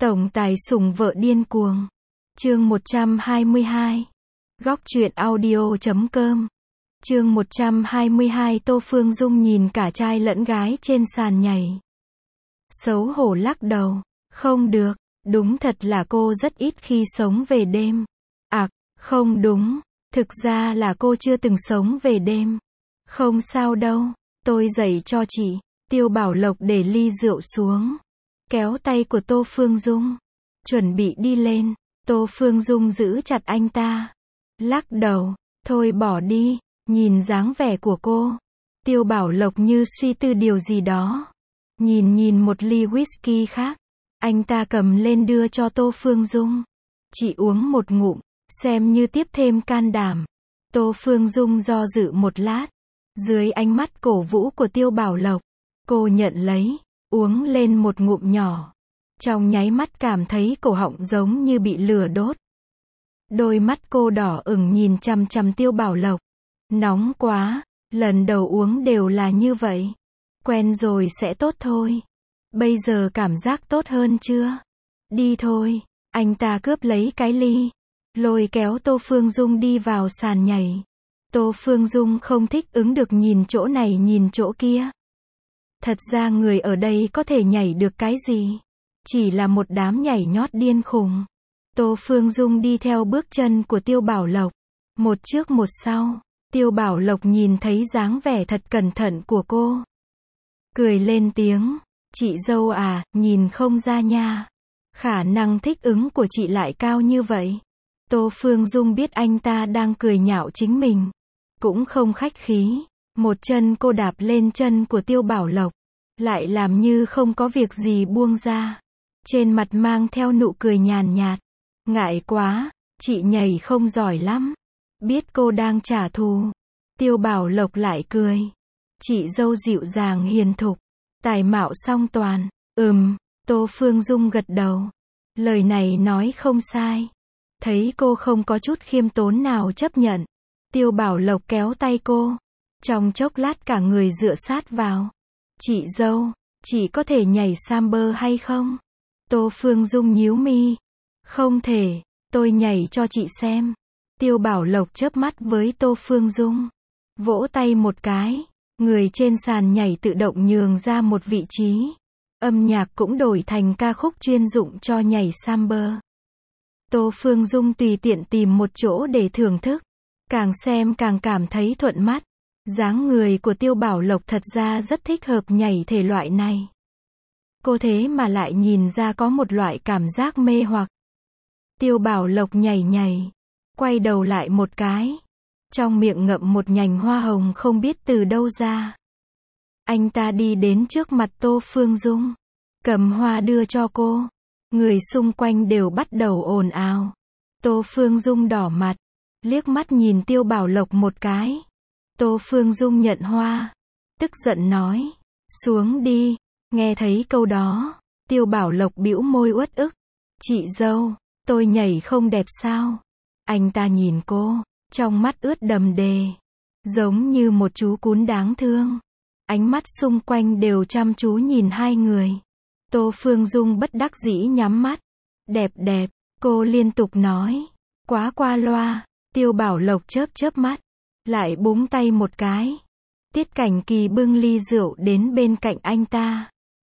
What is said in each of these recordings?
Tổng tài sủng vợ điên cuồng. Chương 122. Góc truyện audio.com. Chương 122. Tô Phương Dung nhìn cả trai lẫn gái trên sàn nhảy. Xấu hổ lắc đầu. Không được, đúng thật là cô rất ít khi sống về đêm. Không đúng, thực ra là cô chưa từng sống về đêm. Không sao đâu, tôi dạy cho chị. Tiêu Bảo Lộc để ly rượu xuống, kéo tay của Tô Phương Dung, chuẩn bị đi lên. Tô Phương Dung giữ chặt anh ta, lắc đầu, thôi bỏ đi. Nhìn dáng vẻ của cô, Tiêu Bảo Lộc như suy tư điều gì đó. Nhìn một ly whisky khác, anh ta cầm lên đưa cho Tô Phương Dung. Chị uống một ngụm, xem như tiếp thêm can đảm. Tô Phương Dung do dự một lát, dưới ánh mắt cổ vũ của Tiêu Bảo Lộc, cô nhận lấy, uống lên một ngụm nhỏ. Trong nháy mắt cảm thấy cổ họng giống như bị lửa đốt. Đôi mắt cô đỏ ửng nhìn chằm chằm Tiêu Bảo Lộc. Nóng quá, lần đầu uống đều là như vậy. Quen rồi sẽ tốt thôi. Bây giờ cảm giác tốt hơn chưa? Đi thôi. Anh ta cướp lấy cái ly, lôi kéo Tô Phương Dung đi vào sàn nhảy. Tô Phương Dung không thích ứng được nhìn chỗ này nhìn chỗ kia. Thật ra người ở đây có thể nhảy được cái gì? Chỉ là một đám nhảy nhót điên khùng. Tô Phương Dung đi theo bước chân của Tiêu Bảo Lộc, một trước một sau. Tiêu Bảo Lộc nhìn thấy dáng vẻ thật cẩn thận của cô, cười lên tiếng. Chị dâu à, nhìn không ra nha. Khả năng thích ứng của chị lại cao như vậy. Tô Phương Dung biết anh ta đang cười nhạo chính mình, cũng không khách khí. Một chân cô đạp lên chân của Tiêu Bảo Lộc, lại làm như không có việc gì buông ra. Trên mặt mang theo nụ cười nhàn nhạt. Ngại quá, chị nhảy không giỏi lắm. Biết cô đang trả thù. Tiêu Bảo Lộc lại cười. Chị dâu dịu dàng hiền thục, tài mạo song toàn. Tô Phương Dung gật đầu. Lời này nói không sai. Thấy cô không có chút khiêm tốn nào chấp nhận, Tiêu Bảo Lộc kéo tay cô. Trong chốc lát cả người dựa sát vào. Chị dâu, chị có thể nhảy samba hay không? Tô Phương Dung nhíu mi. Không thể, tôi nhảy cho chị xem. Tiêu Bảo Lộc chớp mắt với Tô Phương Dung, vỗ tay một cái. Người trên sàn nhảy tự động nhường ra một vị trí. Âm nhạc cũng đổi thành ca khúc chuyên dụng cho nhảy samba. Tô Phương Dung tùy tiện tìm một chỗ để thưởng thức. Càng xem càng cảm thấy thuận mắt. Dáng người của Tiêu Bảo Lộc thật ra rất thích hợp nhảy thể loại này. Cô thế mà lại nhìn ra có một loại cảm giác mê hoặc. Tiêu Bảo Lộc nhảy, quay đầu lại một cái. Trong miệng ngậm một nhành hoa hồng không biết từ đâu ra. Anh ta đi đến trước mặt Tô Phương Dung, cầm hoa đưa cho cô. Người xung quanh đều bắt đầu ồn ào. Tô Phương Dung đỏ mặt, liếc mắt nhìn Tiêu Bảo Lộc một cái. Tô Phương Dung nhận hoa, tức giận nói, xuống đi. Nghe thấy câu đó, Tiêu Bảo Lộc bĩu môi uất ức. Chị dâu, tôi nhảy không đẹp sao? Anh ta nhìn cô, trong mắt ướt đầm đìa, giống như một chú cún đáng thương. Ánh mắt xung quanh đều chăm chú nhìn hai người. Tô Phương Dung bất đắc dĩ nhắm mắt. Đẹp, cô liên tục nói. Quá qua loa. Tiêu Bảo Lộc chớp mắt, lại búng tay một cái. Tiết Cảnh Kỳ bưng ly rượu đến bên cạnh anh ta.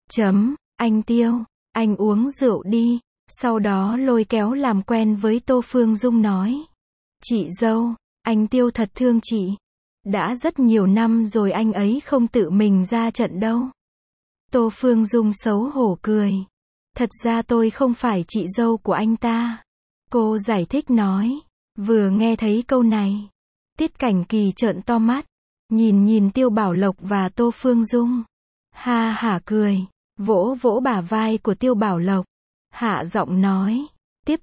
Anh Tiêu, anh uống rượu đi. Sau đó lôi kéo làm quen với Tô Phương Dung nói. Chị dâu, anh Tiêu thật thương chị. Đã rất nhiều năm rồi anh ấy không tự mình ra trận đâu. Tô Phương Dung xấu hổ cười. Thật ra tôi không phải chị dâu của anh ta. Cô giải thích nói. Vừa nghe thấy câu này, Tiết Cảnh Kỳ trợn to mắt, nhìn Tiêu Bảo Lộc và Tô Phương Dung. Ha hả cười, vỗ vỗ bả vai của Tiêu Bảo Lộc, hạ giọng nói. Tiếp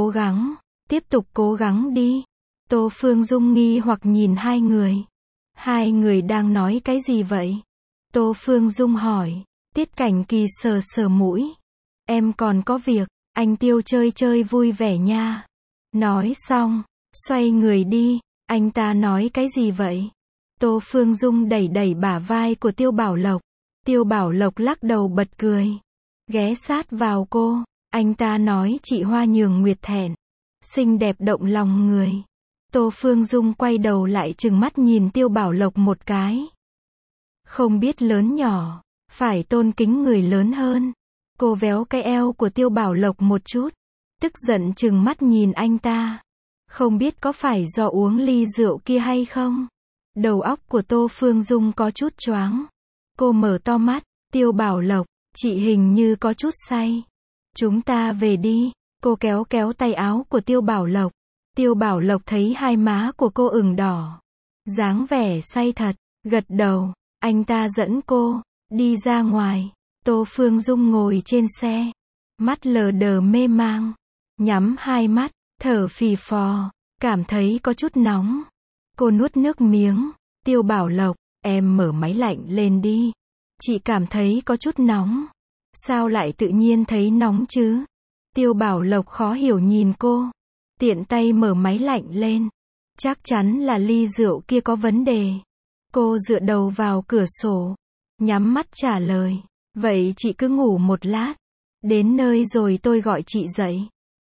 tục cố gắng đi. Tô Phương Dung nghi hoặc nhìn hai người. Hai người đang nói cái gì vậy? Tô Phương Dung hỏi. Tiết Cảnh Kỳ sờ mũi. Em còn có việc, anh Tiêu chơi vui vẻ nha. Nói xong, xoay người đi. Anh ta nói cái gì vậy? Tô Phương Dung đẩy bả vai của Tiêu Bảo Lộc. Tiêu Bảo Lộc lắc đầu bật cười, ghé sát vào cô. Anh ta nói chị Hoa Nhường Nguyệt thẹn, xinh đẹp động lòng người. Tô Phương Dung quay đầu lại trừng mắt nhìn Tiêu Bảo Lộc một cái. Không biết lớn nhỏ, phải tôn kính người lớn hơn. Cô véo cái eo của Tiêu Bảo Lộc một chút, tức giận trừng mắt nhìn anh ta. Không biết có phải do uống ly rượu kia hay không? Đầu óc của Tô Phương Dung có chút choáng. Cô mở to mắt, Tiêu Bảo Lộc, chị hình như có chút say. Chúng ta về đi. Cô kéo kéo tay áo của Tiêu Bảo Lộc. Tiêu Bảo Lộc thấy hai má của cô ửng đỏ. Dáng vẻ say thật, gật đầu. Anh ta dẫn cô đi ra ngoài. Tô Phương Dung ngồi trên xe, mắt lờ đờ mê mang, nhắm hai mắt, thở phì phò, cảm thấy có chút nóng. Cô nuốt nước miếng. Tiêu Bảo Lộc, em mở máy lạnh lên đi. Chị cảm thấy có chút nóng. Sao lại tự nhiên thấy nóng chứ? Tiêu Bảo Lộc khó hiểu nhìn cô, tiện tay mở máy lạnh lên. Chắc chắn là ly rượu kia có vấn đề. Cô dựa đầu vào cửa sổ, nhắm mắt trả lời. Vậy chị cứ ngủ một lát. Đến nơi rồi tôi gọi chị dậy.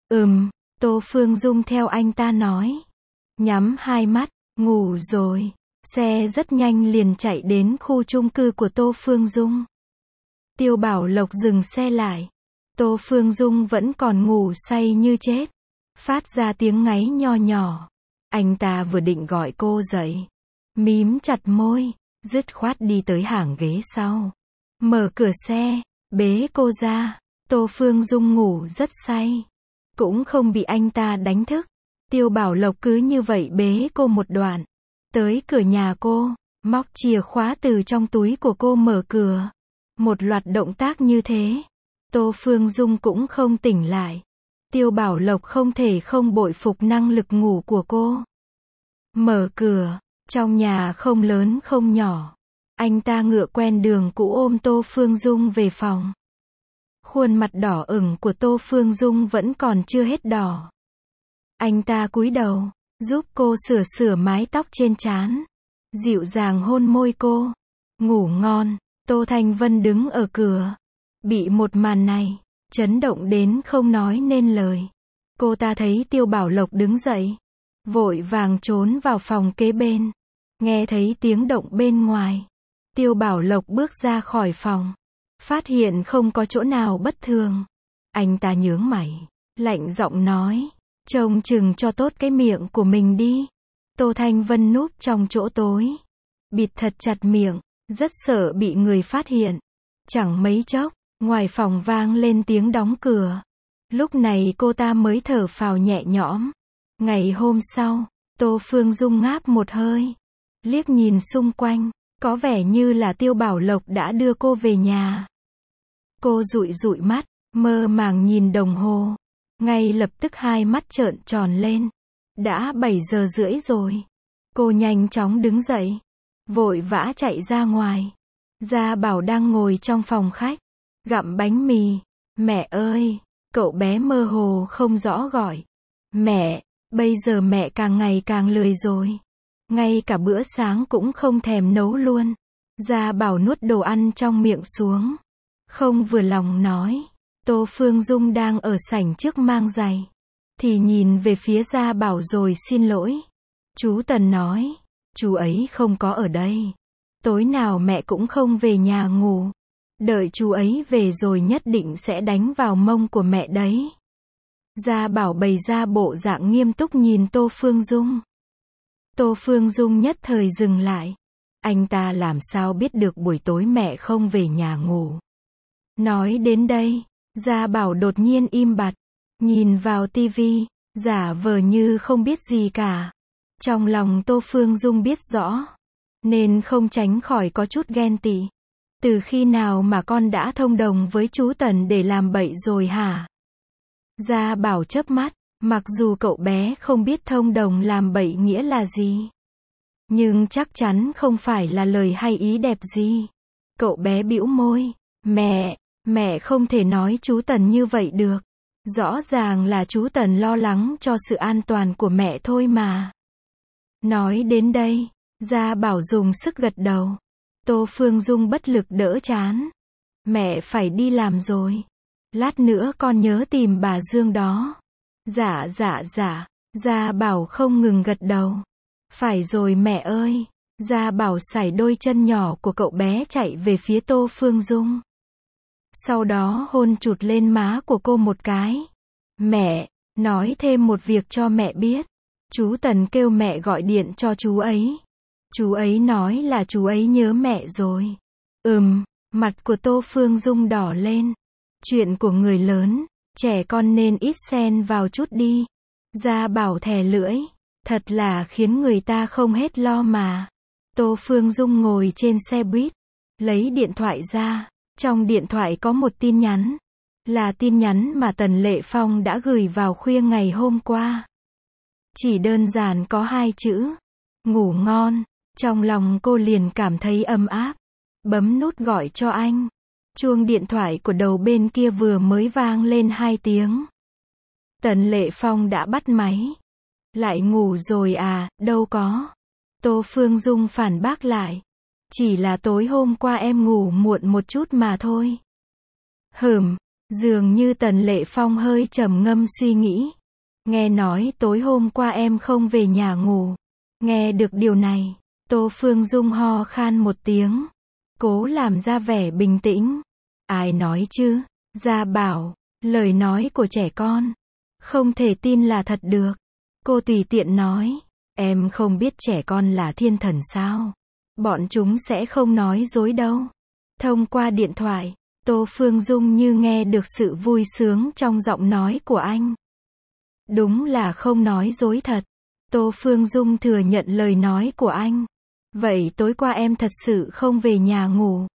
Tô Phương Dung theo anh ta nói. Nhắm hai mắt, ngủ rồi. Xe rất nhanh liền chạy đến khu chung cư của Tô Phương Dung. Tiêu Bảo Lộc dừng xe lại. Tô Phương Dung vẫn còn ngủ say như chết, phát ra tiếng ngáy nho nhỏ. Anh ta vừa định gọi cô dậy, mím chặt môi, dứt khoát đi tới hàng ghế sau, mở cửa xe, bế cô ra. Tô Phương Dung ngủ rất say, cũng không bị anh ta đánh thức. Tiêu Bảo Lộc cứ như vậy bế cô một đoạn, tới cửa nhà cô, móc chìa khóa từ trong túi của cô mở cửa. Một loạt động tác như thế, Tô Phương Dung cũng không tỉnh lại. Tiêu Bảo Lộc không thể không bội phục năng lực ngủ của cô. Mở cửa, trong nhà không lớn không nhỏ. Anh ta ngựa quen đường cũ ôm Tô Phương Dung về phòng. Khuôn mặt đỏ ửng của Tô Phương Dung vẫn còn chưa hết đỏ. Anh ta cúi đầu, giúp cô sửa mái tóc trên trán, dịu dàng hôn môi cô. Ngủ ngon. Tô Thanh Vân đứng ở cửa, bị một màn này chấn động đến không nói nên lời. Cô ta thấy Tiêu Bảo Lộc đứng dậy, vội vàng trốn vào phòng kế bên. Nghe thấy tiếng động bên ngoài, Tiêu Bảo Lộc bước ra khỏi phòng, phát hiện không có chỗ nào bất thường. Anh ta nhướng mày, lạnh giọng nói, trông chừng cho tốt cái miệng của mình đi. Tô Thanh Vân núp trong chỗ tối, bịt thật chặt miệng, rất sợ bị người phát hiện. Chẳng mấy chốc, ngoài phòng vang lên tiếng đóng cửa. Lúc này cô ta mới thở phào nhẹ nhõm. Ngày hôm sau, Tô Phương Dung ngáp một hơi, liếc nhìn xung quanh, có vẻ như là Tiêu Bảo Lộc đã đưa cô về nhà. Cô dụi dụi mắt, mơ màng nhìn đồng hồ, ngay lập tức hai mắt trợn tròn lên. Đã 7 giờ rưỡi rồi. Cô nhanh chóng đứng dậy, vội vã chạy ra ngoài. Gia Bảo đang ngồi trong phòng khách, gặm bánh mì. Mẹ ơi, cậu bé mơ hồ không rõ gọi. Mẹ, bây giờ mẹ càng ngày càng lười rồi. Ngay cả bữa sáng cũng không thèm nấu luôn. Gia Bảo nuốt đồ ăn trong miệng xuống, không vừa lòng nói. Tô Phương Dung đang ở sảnh trước mang giày, thì nhìn về phía Gia Bảo rồi xin lỗi. Chú Tần nói, chú ấy không có ở đây. Tối nào mẹ cũng không về nhà ngủ. Đợi chú ấy về rồi nhất định sẽ đánh vào mông của mẹ đấy. Gia Bảo bày ra bộ dạng nghiêm túc nhìn Tô Phương Dung. Tô Phương Dung nhất thời dừng lại. Anh ta làm sao biết được buổi tối mẹ không về nhà ngủ. Nói đến đây, Gia Bảo đột nhiên im bặt, nhìn vào tivi, giả vờ như không biết gì cả. Trong lòng Tô Phương Dung biết rõ, nên không tránh khỏi có chút ghen tị. Từ khi nào mà con đã thông đồng với chú Tần để làm bậy rồi hả? Gia Bảo chớp mắt, mặc dù cậu bé không biết thông đồng làm bậy nghĩa là gì, nhưng chắc chắn không phải là lời hay ý đẹp gì. Cậu bé bĩu môi, mẹ không thể nói chú Tần như vậy được. Rõ ràng là chú Tần lo lắng cho sự an toàn của mẹ thôi mà. Nói đến đây, Gia Bảo dùng sức gật đầu. Tô Phương Dung bất lực đỡ chán. Mẹ phải đi làm rồi. Lát nữa con nhớ tìm bà Dương đó. Dạ. Gia Bảo không ngừng gật đầu. Phải rồi mẹ ơi. Gia Bảo sải đôi chân nhỏ của cậu bé chạy về phía Tô Phương Dung. Sau đó hôn chụt lên má của cô một cái. Mẹ, nói thêm một việc cho mẹ biết. Chú Tần kêu mẹ gọi điện cho chú ấy. Chú ấy nói là chú ấy nhớ mẹ rồi. Mặt của Tô Phương Dung đỏ lên. Chuyện của người lớn, trẻ con nên ít xen vào chút đi. Gia Bảo thè lưỡi. Thật là khiến người ta không hết lo mà. Tô Phương Dung ngồi trên xe buýt. Lấy điện thoại ra. Trong điện thoại có một tin nhắn. Là tin nhắn mà Tần Lệ Phong đã gửi vào khuya ngày hôm qua. Chỉ đơn giản có 2 chữ. Ngủ ngon. Trong lòng cô liền cảm thấy ấm áp. Bấm nút gọi cho anh. Chuông điện thoại của đầu bên kia vừa mới vang lên 2 tiếng. Tần Lệ Phong đã bắt máy. Lại ngủ rồi à, đâu có. Tô Phương Dung phản bác lại. Chỉ là tối hôm qua em ngủ muộn một chút mà thôi. Dường như Tần Lệ Phong hơi trầm ngâm suy nghĩ. Nghe nói tối hôm qua em không về nhà ngủ. Nghe được điều này, Tô Phương Dung ho khan một tiếng. Cố làm ra vẻ bình tĩnh. Ai nói chứ? Gia Bảo, lời nói của trẻ con. Không thể tin là thật được. Cô tùy tiện nói. Em không biết trẻ con là thiên thần sao? Bọn chúng sẽ không nói dối đâu. Thông qua điện thoại, Tô Phương Dung như nghe được sự vui sướng trong giọng nói của anh. Đúng là không nói dối thật. Tô Phương Dung thừa nhận lời nói của anh. Vậy tối qua em thật sự không về nhà ngủ.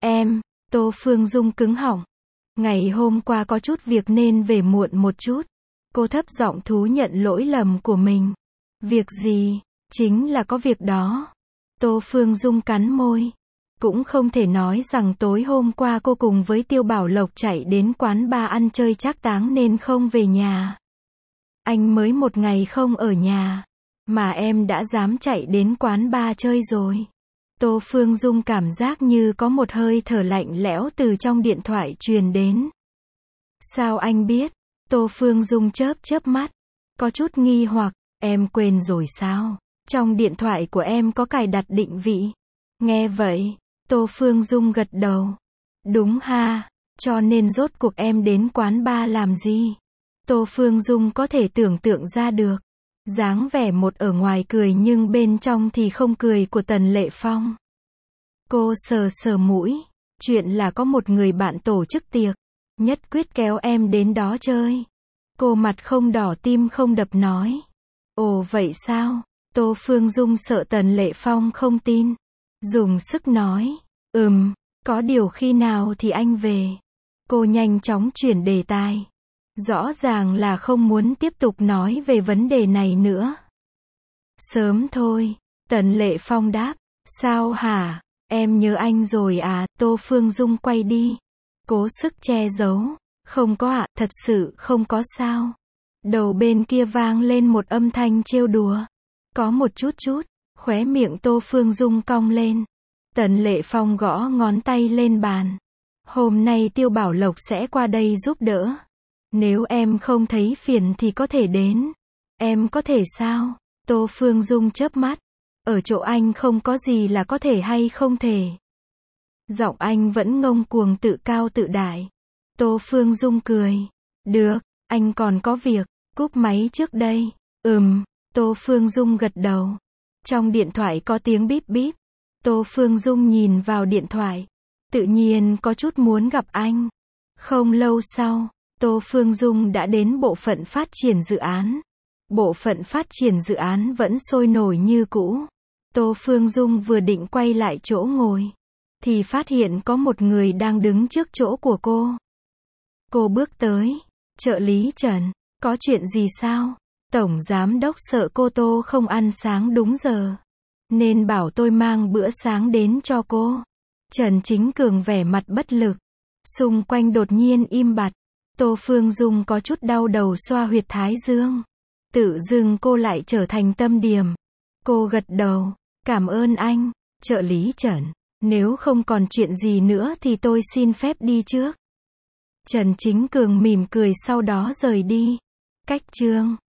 Tô Phương Dung cứng họng. Ngày hôm qua có chút việc nên về muộn một chút. Cô thấp giọng thú nhận lỗi lầm của mình. Việc gì? Chính là có việc đó. Tô Phương Dung cắn môi. Cũng không thể nói rằng tối hôm qua cô cùng với Tiêu Bảo Lộc chạy đến quán bar ăn chơi trác táng nên không về nhà. Anh mới một ngày không ở nhà. Mà em đã dám chạy đến quán bar chơi rồi. Tô Phương Dung cảm giác như có một hơi thở lạnh lẽo từ trong điện thoại truyền đến. Sao anh biết? Tô Phương Dung chớp mắt. Có chút nghi hoặc, em quên rồi sao? Trong điện thoại của em có cài đặt định vị. Nghe vậy, Tô Phương Dung gật đầu. Đúng ha, cho nên rốt cuộc em đến quán bar làm gì? Tô Phương Dung có thể tưởng tượng ra được. Dáng vẻ một ở ngoài cười nhưng bên trong thì không cười của Tần Lệ Phong. Cô sờ mũi. Chuyện là có một người bạn tổ chức tiệc. Nhất quyết kéo em đến đó chơi. Cô mặt không đỏ tim không đập nói. Ồ vậy sao? Tô Phương Dung sợ Tần Lệ Phong không tin. Dùng sức nói. Có điều khi nào thì anh về? Cô nhanh chóng chuyển đề tài. Rõ ràng là không muốn tiếp tục nói về vấn đề này nữa. Sớm thôi. Tần Lệ Phong đáp. Sao hả? Em nhớ anh rồi à? Tô Phương Dung quay đi. Cố sức che giấu. Không có ạ, thật sự không có sao. Đầu bên kia vang lên một âm thanh trêu đùa. Có một chút. Khóe miệng Tô Phương Dung cong lên. Tần Lệ Phong gõ ngón tay lên bàn. Hôm nay Tiêu Bảo Lộc sẽ qua đây giúp đỡ. Nếu em không thấy phiền thì có thể đến. Em có thể sao? Tô Phương Dung chớp mắt. Ở chỗ anh không có gì là có thể hay không thể. Giọng anh vẫn ngông cuồng tự cao tự đại. Tô Phương Dung cười. Được, anh còn có việc. Cúp máy trước đây. Tô Phương Dung gật đầu. Trong điện thoại có tiếng bíp bíp. Tô Phương Dung nhìn vào điện thoại. Tự nhiên có chút muốn gặp anh. Không lâu sau, Tô Phương Dung đã đến bộ phận phát triển dự án. Bộ phận phát triển dự án vẫn sôi nổi như cũ. Tô Phương Dung vừa định quay lại chỗ ngồi, thì phát hiện có một người đang đứng trước chỗ của cô. Cô bước tới. Trợ lý Trần, có chuyện gì sao? Tổng giám đốc sợ cô Tô không ăn sáng đúng giờ, nên bảo tôi mang bữa sáng đến cho cô. Trần Chính Cường vẻ mặt bất lực. Xung quanh đột nhiên im bặt. Tô Phương Dung có chút đau đầu xoa huyệt thái dương. Tự dưng cô lại trở thành tâm điểm. Cô gật đầu. Cảm ơn anh, trợ lý Trần. Nếu không còn chuyện gì nữa thì tôi xin phép đi trước. Trần Chính Cường mỉm cười sau đó rời đi. Cách chương